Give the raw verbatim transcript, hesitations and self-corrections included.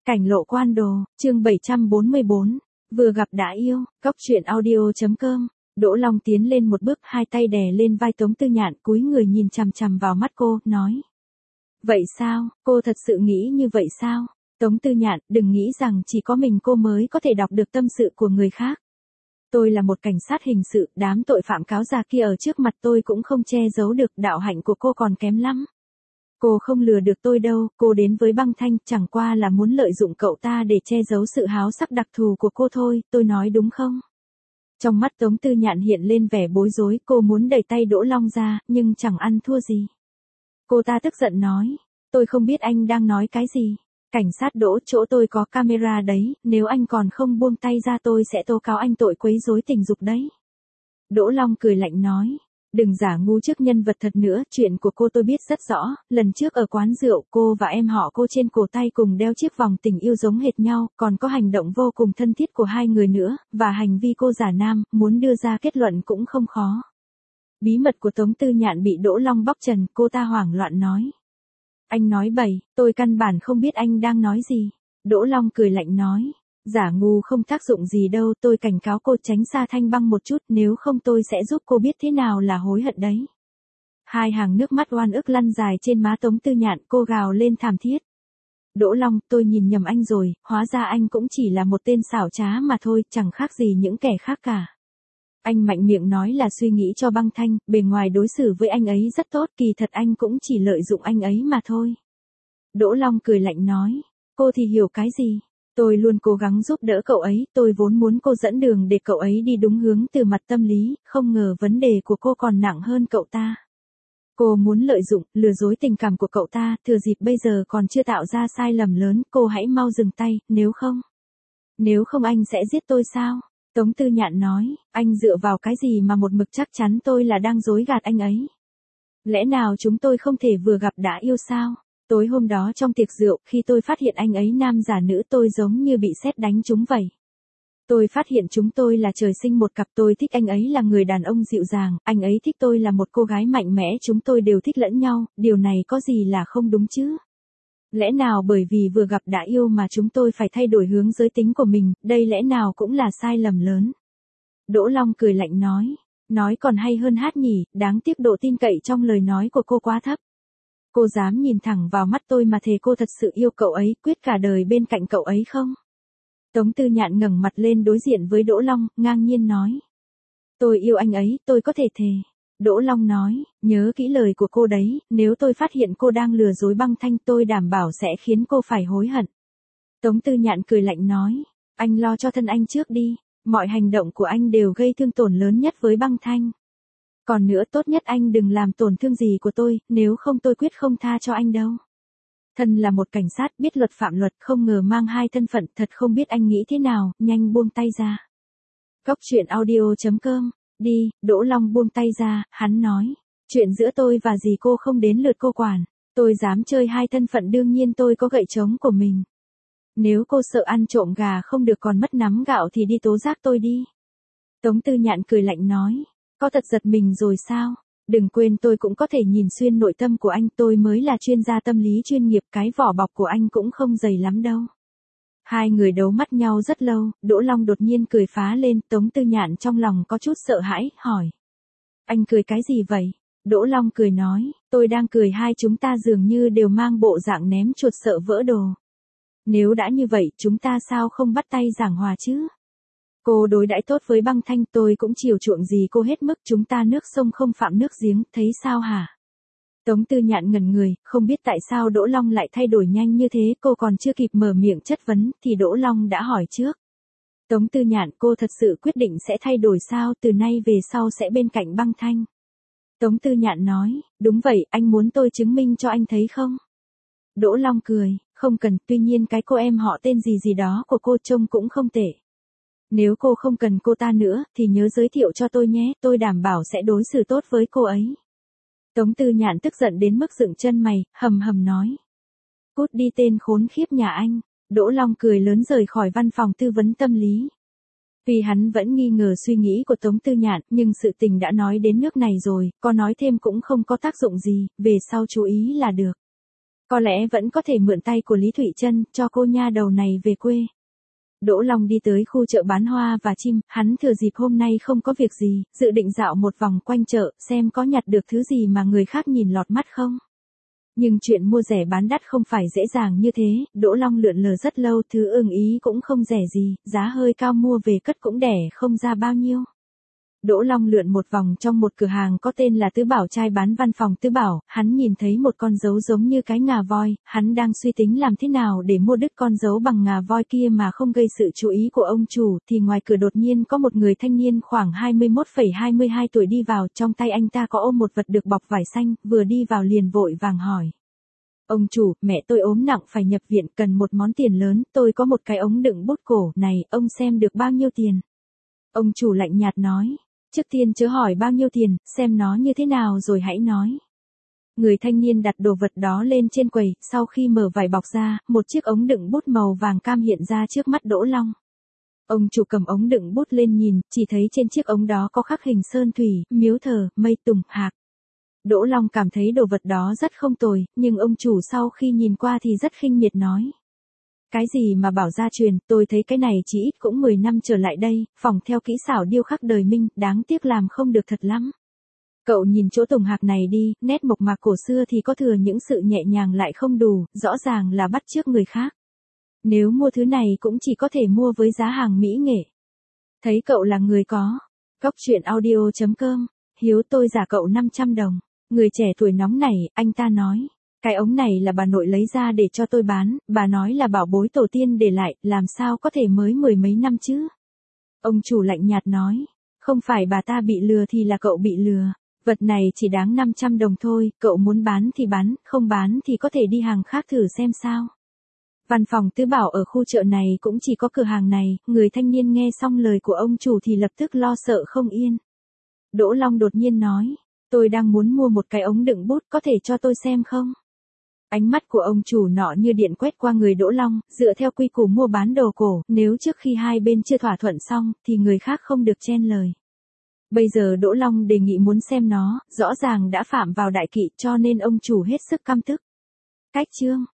Cảnh lộ quan đồ, chương bảy trăm bốn mươi bốn, vừa gặp đã yêu, cóc truyện audio.com. Đỗ Long tiến lên một bước, hai tay đè lên vai Tống Tư Nhạn, cúi người nhìn chằm chằm vào mắt cô, nói. Vậy sao, cô thật sự nghĩ như vậy sao? Tống Tư Nhạn, đừng nghĩ rằng chỉ có mình cô mới có thể đọc được tâm sự của người khác. Tôi là một cảnh sát hình sự, đám tội phạm cáo già kia ở trước mặt tôi cũng không che giấu được, đạo hạnh của cô còn kém lắm. Cô không lừa được tôi đâu, cô đến với Băng Thanh chẳng qua là muốn lợi dụng cậu ta để che giấu sự háo sắc đặc thù của cô thôi, tôi nói đúng không? Trong mắt Tống Tư Nhạn hiện lên vẻ bối rối, cô muốn đẩy tay Đỗ Long ra, nhưng chẳng ăn thua gì. Cô ta tức giận nói, tôi không biết anh đang nói cái gì. Cảnh sát Đỗ, chỗ tôi có camera đấy, nếu anh còn không buông tay ra tôi sẽ tố cáo anh tội quấy rối tình dục đấy. Đỗ Long cười lạnh nói. Đừng giả ngu trước nhân vật thật nữa, chuyện của cô tôi biết rất rõ, lần trước ở quán rượu cô và em họ cô trên cổ tay cùng đeo chiếc vòng tình yêu giống hệt nhau, còn có hành động vô cùng thân thiết của hai người nữa, và hành vi cô giả nam, muốn đưa ra kết luận cũng không khó. Bí mật của Tống Tư Nhạn bị Đỗ Long bóc trần, cô ta hoảng loạn nói. Anh nói bậy, tôi căn bản không biết anh đang nói gì. Đỗ Long cười lạnh nói. Giả ngu không tác dụng gì đâu, tôi cảnh cáo cô tránh xa Thanh Băng một chút, nếu không tôi sẽ giúp cô biết thế nào là hối hận đấy. Hai hàng nước mắt oan ức lăn dài trên má Tống Tư Nhạn, cô gào lên thảm thiết. Đỗ Long, tôi nhìn nhầm anh rồi, hóa ra anh cũng chỉ là một tên xảo trá mà thôi, chẳng khác gì những kẻ khác cả. Anh mạnh miệng nói là suy nghĩ cho Băng Thanh, bề ngoài đối xử với anh ấy rất tốt, kỳ thật anh cũng chỉ lợi dụng anh ấy mà thôi. Đỗ Long cười lạnh nói, cô thì hiểu cái gì? Tôi luôn cố gắng giúp đỡ cậu ấy, tôi vốn muốn cô dẫn đường để cậu ấy đi đúng hướng từ mặt tâm lý, không ngờ vấn đề của cô còn nặng hơn cậu ta. Cô muốn lợi dụng, lừa dối tình cảm của cậu ta, thừa dịp bây giờ còn chưa tạo ra sai lầm lớn, cô hãy mau dừng tay, nếu không. Nếu không anh sẽ giết tôi sao? Tống Tư Nhạn nói, anh dựa vào cái gì mà một mực chắc chắn tôi là đang dối gạt anh ấy? Lẽ nào chúng tôi không thể vừa gặp đã yêu sao? Tối hôm đó trong tiệc rượu, khi tôi phát hiện anh ấy nam giả nữ tôi giống như bị sét đánh trúng vậy. Tôi phát hiện chúng tôi là trời sinh một cặp, tôi thích anh ấy là người đàn ông dịu dàng, anh ấy thích tôi là một cô gái mạnh mẽ, chúng tôi đều thích lẫn nhau, điều này có gì là không đúng chứ? Lẽ nào bởi vì vừa gặp đã yêu mà chúng tôi phải thay đổi hướng giới tính của mình, đây lẽ nào cũng là sai lầm lớn. Đỗ Long cười lạnh nói, nói còn hay hơn hát nhỉ, đáng tiếc độ tin cậy trong lời nói của cô quá thấp. Cô dám nhìn thẳng vào mắt tôi mà thề cô thật sự yêu cậu ấy, quyết cả đời bên cạnh cậu ấy không? Tống Tư Nhạn ngẩng mặt lên đối diện với Đỗ Long, ngang nhiên nói. Tôi yêu anh ấy, tôi có thể thề. Đỗ Long nói, nhớ kỹ lời của cô đấy, nếu tôi phát hiện cô đang lừa dối Băng Thanh tôi đảm bảo sẽ khiến cô phải hối hận. Tống Tư Nhạn cười lạnh nói, anh lo cho thân anh trước đi, mọi hành động của anh đều gây thương tổn lớn nhất với Băng Thanh. Còn nữa tốt nhất anh đừng làm tổn thương gì của tôi, nếu không tôi quyết không tha cho anh đâu. Thân là một cảnh sát biết luật phạm luật, không ngờ mang hai thân phận, thật không biết anh nghĩ thế nào, nhanh buông tay ra. Cóc truyện audio.com, đi, Đỗ Long buông tay ra, hắn nói. Chuyện giữa tôi và dì cô không đến lượt cô quản, tôi dám chơi hai thân phận đương nhiên tôi có gậy trống của mình. Nếu cô sợ ăn trộm gà không được còn mất nắm gạo thì đi tố giác tôi đi. Tống Tư Nhạn cười lạnh nói. Có thật giật mình rồi sao? Đừng quên tôi cũng có thể nhìn xuyên nội tâm của anh, tôi mới là chuyên gia tâm lý chuyên nghiệp, cái vỏ bọc của anh cũng không dày lắm đâu. Hai người đấu mắt nhau rất lâu, Đỗ Long đột nhiên cười phá lên, Tống Tư Nhạn trong lòng có chút sợ hãi, hỏi. Anh cười cái gì vậy? Đỗ Long cười nói, tôi đang cười hai chúng ta dường như đều mang bộ dạng ném chuột sợ vỡ đồ. Nếu đã như vậy, chúng ta sao không bắt tay giảng hòa chứ? Cô đối đãi tốt với Băng Thanh, tôi cũng chiều chuộng gì cô hết mức, chúng ta nước sông không phạm nước giếng, thấy sao hả? Tống Tư Nhạn ngẩn người, không biết tại sao Đỗ Long lại thay đổi nhanh như thế, cô còn chưa kịp mở miệng chất vấn, thì Đỗ Long đã hỏi trước. Tống Tư Nhạn, cô thật sự quyết định sẽ thay đổi sao, từ nay về sau sẽ bên cạnh Băng Thanh? Tống Tư Nhạn nói, đúng vậy, anh muốn tôi chứng minh cho anh thấy không? Đỗ Long cười, không cần, tuy nhiên cái cô em họ tên gì gì đó của cô trông cũng không tệ. Nếu cô không cần cô ta nữa, thì nhớ giới thiệu cho tôi nhé, tôi đảm bảo sẽ đối xử tốt với cô ấy. Tống Tư Nhạn tức giận đến mức dựng chân mày, hầm hầm nói. Cút đi tên khốn khiếp nhà anh. Đỗ Long cười lớn rời khỏi văn phòng tư vấn tâm lý. Vì hắn vẫn nghi ngờ suy nghĩ của Tống Tư Nhạn, nhưng sự tình đã nói đến nước này rồi, có nói thêm cũng không có tác dụng gì, về sau chú ý là được. Có lẽ vẫn có thể mượn tay của Lý Thụy Trân, cho cô nha đầu này về quê. Đỗ Long đi tới khu chợ bán hoa và chim, hắn thừa dịp hôm nay không có việc gì, dự định dạo một vòng quanh chợ, xem có nhặt được thứ gì mà người khác nhìn lọt mắt không. Nhưng chuyện mua rẻ bán đắt không phải dễ dàng như thế, Đỗ Long lượn lờ rất lâu, thứ ưng ý cũng không rẻ gì, giá hơi cao mua về cất cũng đẻ không ra bao nhiêu. Đỗ Long lượn một vòng trong một cửa hàng có tên là Tứ Bảo trai bán văn phòng Tứ Bảo, hắn nhìn thấy một con dấu giống như cái ngà voi, hắn đang suy tính làm thế nào để mua đứt con dấu bằng ngà voi kia mà không gây sự chú ý của ông chủ, thì ngoài cửa đột nhiên có một người thanh niên khoảng hai mươi mốt phẩy hai mươi hai tuổi đi vào, trong tay anh ta có ôm một vật được bọc vải xanh, vừa đi vào liền vội vàng hỏi. Ông chủ, mẹ tôi ốm nặng phải nhập viện, cần một món tiền lớn, tôi có một cái ống đựng bút cổ, này, ông xem được bao nhiêu tiền? Ông chủ lạnh nhạt nói. Trước tiên chớ hỏi bao nhiêu tiền, xem nó như thế nào rồi hãy nói. Người thanh niên đặt đồ vật đó lên trên quầy, sau khi mở vải bọc ra, một chiếc ống đựng bút màu vàng cam hiện ra trước mắt Đỗ Long. Ông chủ cầm ống đựng bút lên nhìn, chỉ thấy trên chiếc ống đó có khắc hình sơn thủy, miếu thờ, mây tùng, hạc. Đỗ Long cảm thấy đồ vật đó rất không tồi, nhưng ông chủ sau khi nhìn qua thì rất khinh miệt nói. Cái gì mà bảo gia truyền, tôi thấy cái này chỉ ít cũng mười năm trở lại đây, phỏng theo kỹ xảo điêu khắc đời Minh, đáng tiếc làm không được thật lắm. Cậu nhìn chỗ tùng hạc này đi, nét mộc mạc cổ xưa thì có thừa những sự nhẹ nhàng lại không đủ, rõ ràng là bắt chước người khác. Nếu mua thứ này cũng chỉ có thể mua với giá hàng mỹ nghệ. Thấy cậu là người có. Góc truyện audio chấm com, Hiếu tôi giả cậu năm trăm đồng. Người trẻ tuổi nóng nảy, anh ta nói. Cái ống này là bà nội lấy ra để cho tôi bán, bà nói là bảo bối tổ tiên để lại, làm sao có thể mới mười mấy năm chứ? Ông chủ lạnh nhạt nói, không phải bà ta bị lừa thì là cậu bị lừa, vật này chỉ đáng năm trăm đồng thôi, cậu muốn bán thì bán, không bán thì có thể đi hàng khác thử xem sao. Văn phòng Tứ Bảo ở khu chợ này cũng chỉ có cửa hàng này, người thanh niên nghe xong lời của ông chủ thì lập tức lo sợ không yên. Đỗ Long đột nhiên nói, tôi đang muốn mua một cái ống đựng bút, có thể cho tôi xem không? Ánh mắt của ông chủ nọ như điện quét qua người Đỗ Long, dựa theo quy củ mua bán đồ cổ, nếu trước khi hai bên chưa thỏa thuận xong, thì người khác không được chen lời. Bây giờ Đỗ Long đề nghị muốn xem nó, rõ ràng đã phạm vào đại kỵ cho nên ông chủ hết sức căm tức. Cách chương